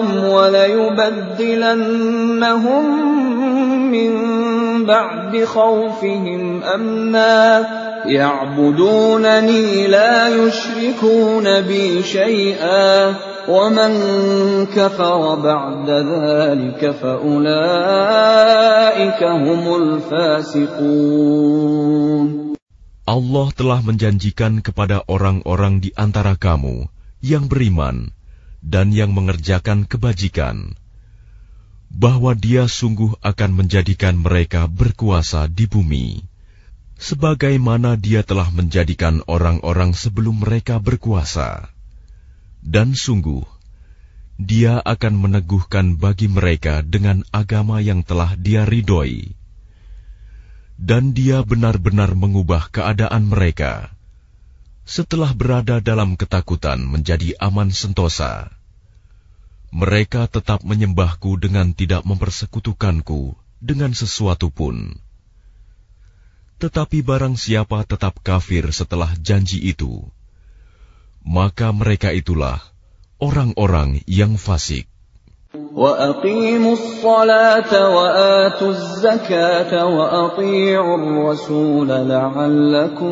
وَلَيُبَدِّلَنَّهُم مِّن بَعْدِ خَوْفِهِمْ أَمْنًا يَعْبُدُونَنِي لَا يُشْرِكُونَ بِي شَيْئًا وَمَن كَفَرَ بَعْدَ ذَلِكَ فَأُولَٰئِكَ هُمُ الْفَاسِقُونَ. Allah telah menjanjikan kepada orang-orang di antara kamu yang beriman dan yang mengerjakan kebajikan, bahwa Dia sungguh akan menjadikan mereka berkuasa di bumi, sebagaimana Dia telah menjadikan orang-orang sebelum mereka berkuasa. Dan sungguh, Dia akan meneguhkan bagi mereka dengan agama yang telah Dia ridhoi. Dan Dia benar-benar mengubah keadaan mereka setelah berada dalam ketakutan menjadi aman sentosa. Mereka tetap menyembahku dengan tidak mempersekutukanku dengan sesuatu pun. Tetapi barang siapa tetap kafir setelah janji itu, maka mereka itulah orang-orang yang fasik. وَأَقِيمُوا الصَّلَاةَ وَآتُوا الزَّكَاةَ وَأَطِيعُوا الرَّسُولَ لَعَلَّكُمْ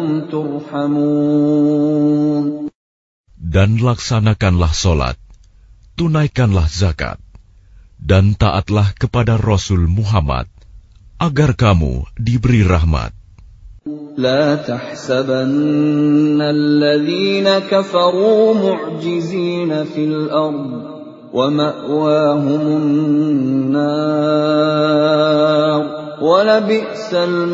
تُرْحَمُونَ. Dan laksanakanlah solat, tunaikanlah zakat, dan taatlah kepada Rasul Muhammad, agar kamu diberi rahmat. لا تحسبن الذين كفروا معجزين في الأرض ومأواهم النار ولبئس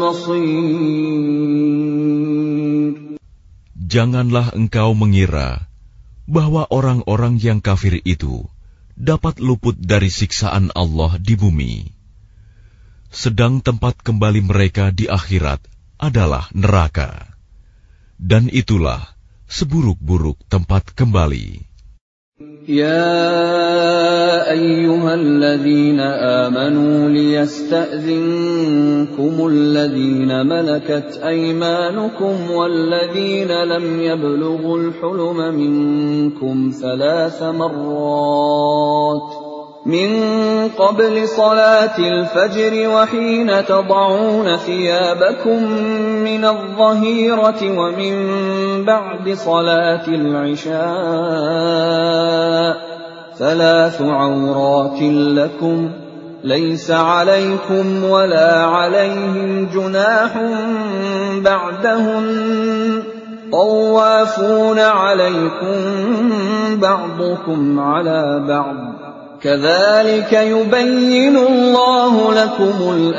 المصير. Janganlah engkau mengira bahwa orang-orang yang kafir itu dapat luput dari siksaan Allah di bumi, sedang tempat kembali mereka di akhirat adalah neraka, dan itulah seburuk-buruk tempat kembali. يا أيها الذين آمنوا ليستأذنكم الذين ملكت أيمانكم والذين لم يبلغوا الحلم منكم ثلاث مرات من قبل صلاة الفجر وحين تضعون ثيابكم من الظهيرة ومن بعد صلاة العشاء ثلاث عورات لكم ليس عليكم ولا عليهم جناح بعدهن طوافون عليكم بعضكم على بعض كذلك يبين الله لكم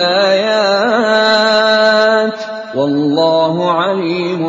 الآيات والله عليم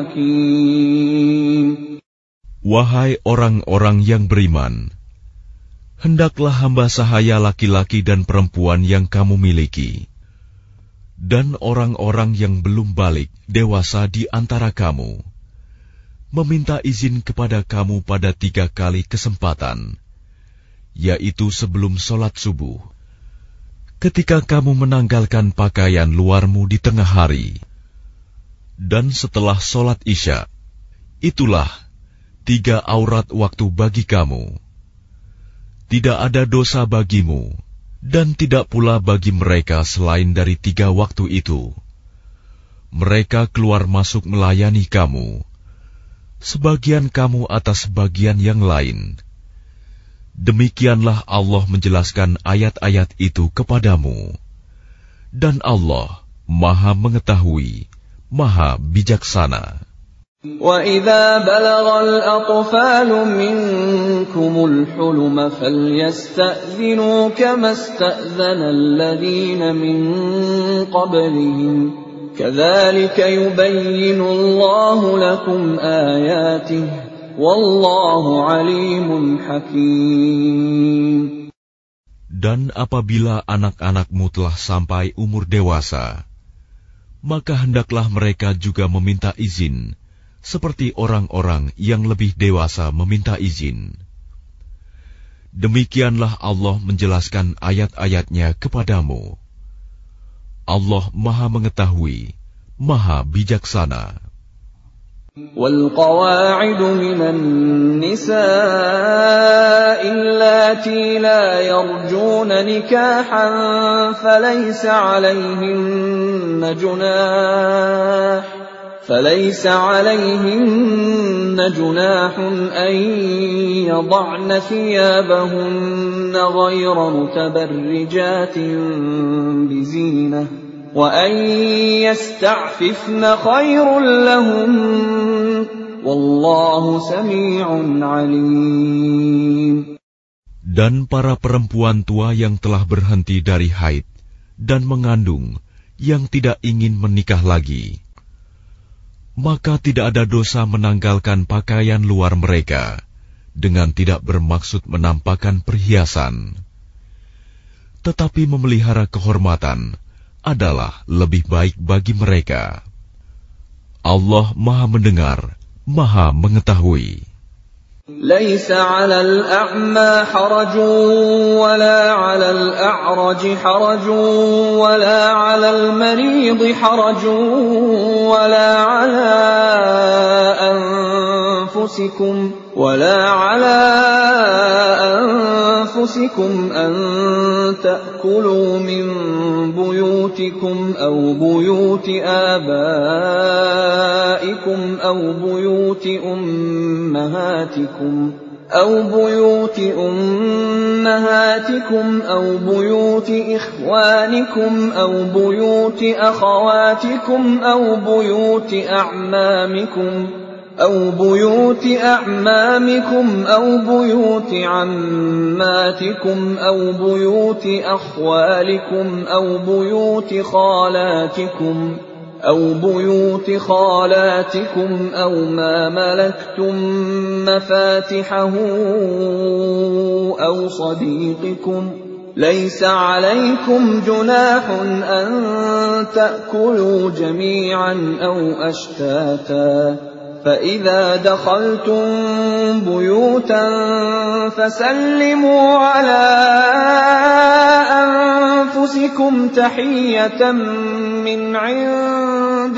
حكيم. Wahai orang-orang yang beriman, hendaklah hamba sahaya laki-laki dan perempuan yang kamu miliki, dan orang-orang yang belum balik dewasa di antara kamu, meminta izin kepada kamu pada tiga kali kesempatan, yaitu sebelum sholat subuh, ketika kamu menanggalkan pakaian luarmu di tengah hari, dan setelah sholat Isya, itulah tiga aurat waktu bagi kamu. Tidak ada dosa bagimu, dan tidak pula bagi mereka selain dari tiga waktu itu. Mereka keluar masuk melayani kamu, sebagian kamu atas sebagian yang lain. Demikianlah Allah menjelaskan ayat-ayat itu kepadamu. Dan Allah Maha Mengetahui, Maha Bijaksana. وَإِذَا بَلَغَ الْأَطْفَالُ مِنكُمُ الْحُلُمَ فَلْيَسْتَأْذِنُوا كَمَا اسْتَأْذَنَ الَّذِينَ مِن قَبْلِهِمْ كَذَلِكَ يُبَيِّنُ اللَّهُ لَكُمْ آيَاتِهِ وَاللَّهُ عَلِيمٌ حَكِيمٌ. Dan apabila anak-anakmu telah sampai umur dewasa, maka hendaklah mereka juga meminta izin, seperti orang-orang yang lebih dewasa meminta izin. Demikianlah Allah menjelaskan ayat-ayatnya kepadamu. Allah Maha Mengetahui, Maha Bijaksana. وَالْقَوَاعِدُ مِنَ النِّسَاءِ اللَّاتِي لَا يَرْجُونَ نِكَاحًا فَلَيْسَ عَلَيْهِنَّ جُنَاحٌ فَلَيْسَ عَلَيْهِنَّ جُنَاحٌ أَن يَضَعْنَ ثِيَابَهُنَّ غَيْرَ مُتَبَرِّجَاتٍ بِزِينَةٍ وَأَن يَسْتَعْفِفْنَ خَيْرٌ لَّهُنَّ وَاللَّهُ سَمِيعٌ عَلِيمٌ. Dan para perempuan tua yang telah berhenti dari haid dan mengandung yang tidak ingin menikah lagi, maka tidak ada dosa menanggalkan pakaian luar mereka dengan tidak bermaksud menampakkan perhiasan. Tetapi memelihara kehormatan adalah lebih baik bagi mereka. Allah Maha Mendengar, Maha Mengetahui. لَيْسَ عَلَى الْأَعْمَى حَرَجٌ وَلَا عَلَى الْأَعْرَجِ حَرَجٌ وَلَا عَلَى الْمَرِيضِ حَرَجٌ وَلَا عَلَى أَنفُسِكُمْ وَلَا عَلَى أَنفُسِكُمْ أَن تَأْكُلُوا مِن بُيُوتِكُمْ أَوْ بُيُوتِ آبَائِكُمْ أَوْ بُيُوتِ أُمَّهَاتِكُمْ أَوْ بُيُوتِ أُمَّهَاتِكُمْ أَوْ بُيُوتِ إِخْوَانِكُمْ أَوْ بُيُوتِ أَخَوَاتِكُمْ أَوْ بُيُوتِ أَعْمَامِكُمْ أَوْ بُيُوتِ أَعْمَامِكُمْ أَوْ بُيُوتِ عَمَّاتِكُمْ أَوْ بُيُوتِ أَخْوَالِكُمْ أَوْ بُيُوتِ خَالَاتِكُمْ أَوْ بُيُوتِ خَالَاتِكُمْ أَوْ مَا مَلَكْتُمْ مَفَاتِحَهُ أَوْ صَدِيقِكُمْ لَيْسَ عَلَيْكُمْ جُنَاحٌ أَن تَأْكُلُوا جَمِيعًا أَوْ أَشْتَاتًا فَإِذَا دَخَلْتُم بُيُوتًا فَسَلِّمُوا عَلَىٰ أَنفُسِكُمْ تَحِيَّةً مِّنْ عِندِ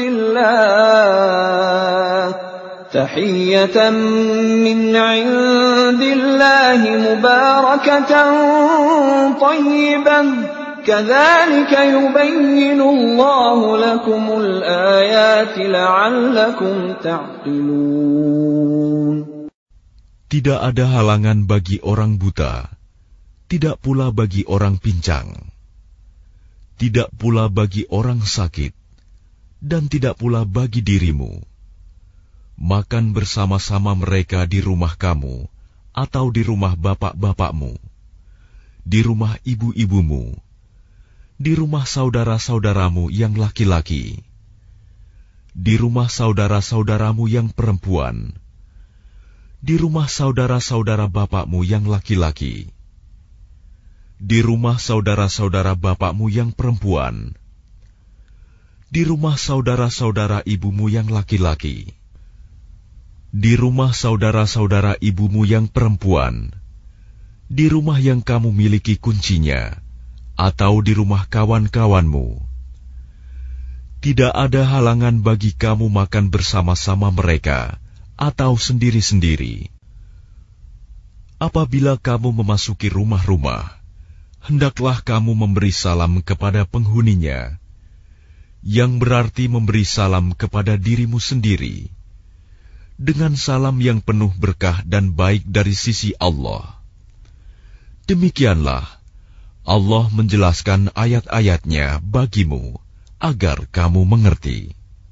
اللَّهِ تَحِيَّةً مِّنْ عِندِ اللَّهِ مُبَارَكَةً طَيِّبَةً كَذَلِكَ يُبَيِّنُ اللَّهُ لَكُمُ الْآيَاتِ لَعَلَّكُمْ تَعْقِلُونَ. Tidak ada halangan bagi orang buta, tidak pula bagi orang pincang, tidak pula bagi orang sakit, dan tidak pula bagi dirimu. Makan bersama-sama mereka di rumah kamu, atau di rumah bapak-bapakmu, di rumah ibu-ibumu, di rumah saudara-saudaramu yang laki-laki, di rumah saudara-saudaramu yang perempuan, di rumah saudara-saudara bapakmu yang laki-laki, di rumah saudara-saudara bapakmu yang perempuan, di rumah saudara-saudara ibumu yang laki-laki, di rumah saudara-saudara ibumu yang perempuan, di rumah yang kamu miliki kuncinya, atau di rumah kawan-kawanmu. Tidak ada halangan bagi kamu makan bersama-sama mereka atau sendiri-sendiri. Apabila kamu memasuki rumah-rumah, hendaklah kamu memberi salam kepada penghuninya, yang berarti memberi salam kepada dirimu sendiri, dengan salam yang penuh berkah dan baik dari sisi Allah. Demikianlah Allah menjelaskan ayat-ayatnya bagimu agar kamu mengerti.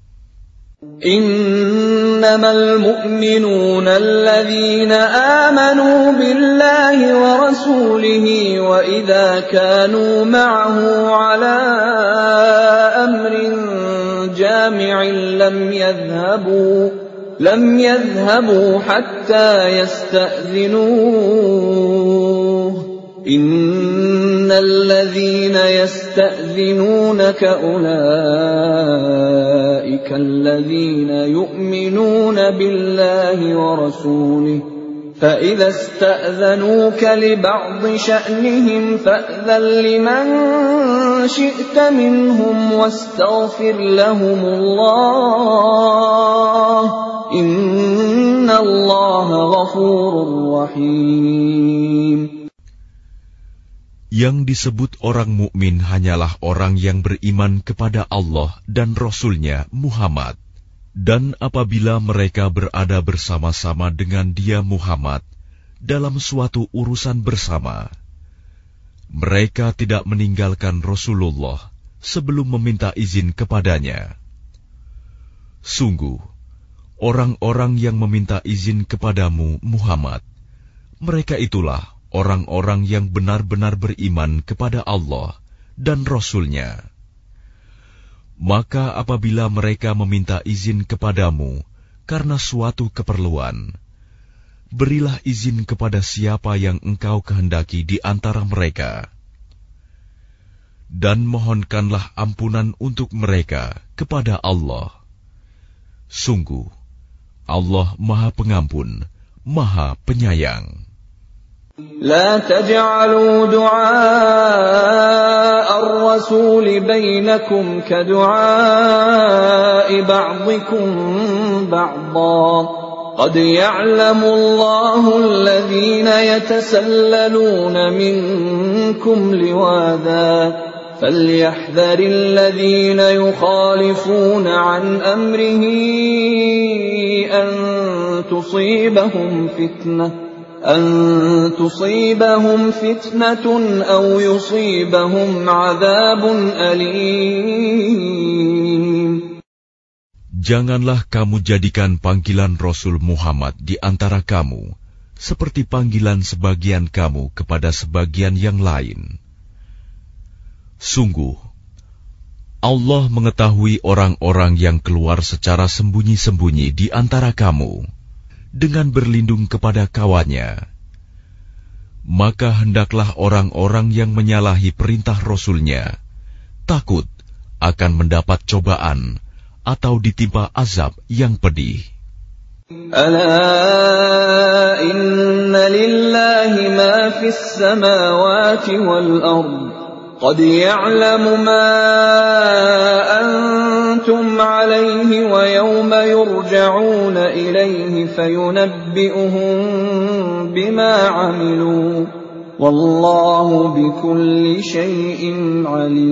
Innamal mu'minuna alladhina amanu billahi wa rasulihi wa idha kanu ma'ahu ala amrin jami'in lam yadhhabu lam yadhhabu hatta yasta'zinuhu إن الذين يستأذنونك أولئك الذين يؤمنون بالله ورسوله فإذا استأذنوك لبعض شأنهم فأذن لمن شئت منهم واستغفر لهم الله إن الله غفور رحيم. Yang disebut orang mukmin hanyalah orang yang beriman kepada Allah dan Rasul-Nya Muhammad. Dan apabila mereka berada bersama-sama dengan dia Muhammad dalam suatu urusan bersama, mereka tidak meninggalkan Rasulullah sebelum meminta izin kepadanya. Sungguh, orang-orang yang meminta izin kepadamu Muhammad, mereka itulah orang-orang yang benar-benar beriman kepada Allah dan Rasul-Nya. Maka apabila mereka meminta izin kepadamu karena suatu keperluan, berilah izin kepada siapa yang engkau kehendaki di antara mereka. Dan mohonkanlah ampunan untuk mereka kepada Allah. Sungguh, Allah Maha Pengampun, Maha Penyayang. لا تجعلوا دعاء الرسول بينكم كدعاء بعضكم بعضا قد يعلم الله الذين يتسللون منكم لواذا فليحذر الذين يخالفون عن أمره أن تصيبهم فتنة أن تصيبهم فتنة أو يصيبهم عذاب أليم. Janganlah kamu jadikan panggilan Rasul Muhammad di antara kamu seperti panggilan sebagian kamu kepada sebagian yang lain. Sungguh, Allah mengetahui orang-orang yang keluar secara sembunyi-sembunyi di antara kamu dengan berlindung kepada kawannya. Maka hendaklah orang-orang yang menyalahi perintah Rasul-Nya takut akan mendapat cobaan atau ditimpa azab yang pedih. Ala inna lillahi ma fis samawati wal ard qad ya'lamu ma antum alayhi wa yawma yurja'una ilayhi fayunabbi'uhum bima 'amilu wallahu bikulli shay'in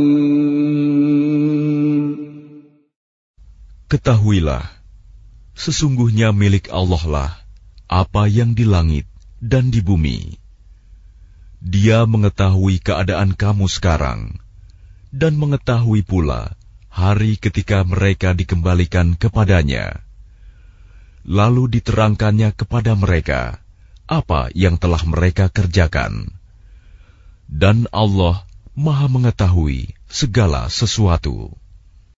'alim. Ketahuilah, sesungguhnya milik Allah lah apa yang di langit dan di bumi. Dia mengetahui keadaan kamu sekarang, dan mengetahui pula hari ketika mereka dikembalikan kepadanya. Lalu diterangkannya kepada mereka apa yang telah mereka kerjakan. Dan Allah Maha mengetahui segala sesuatu.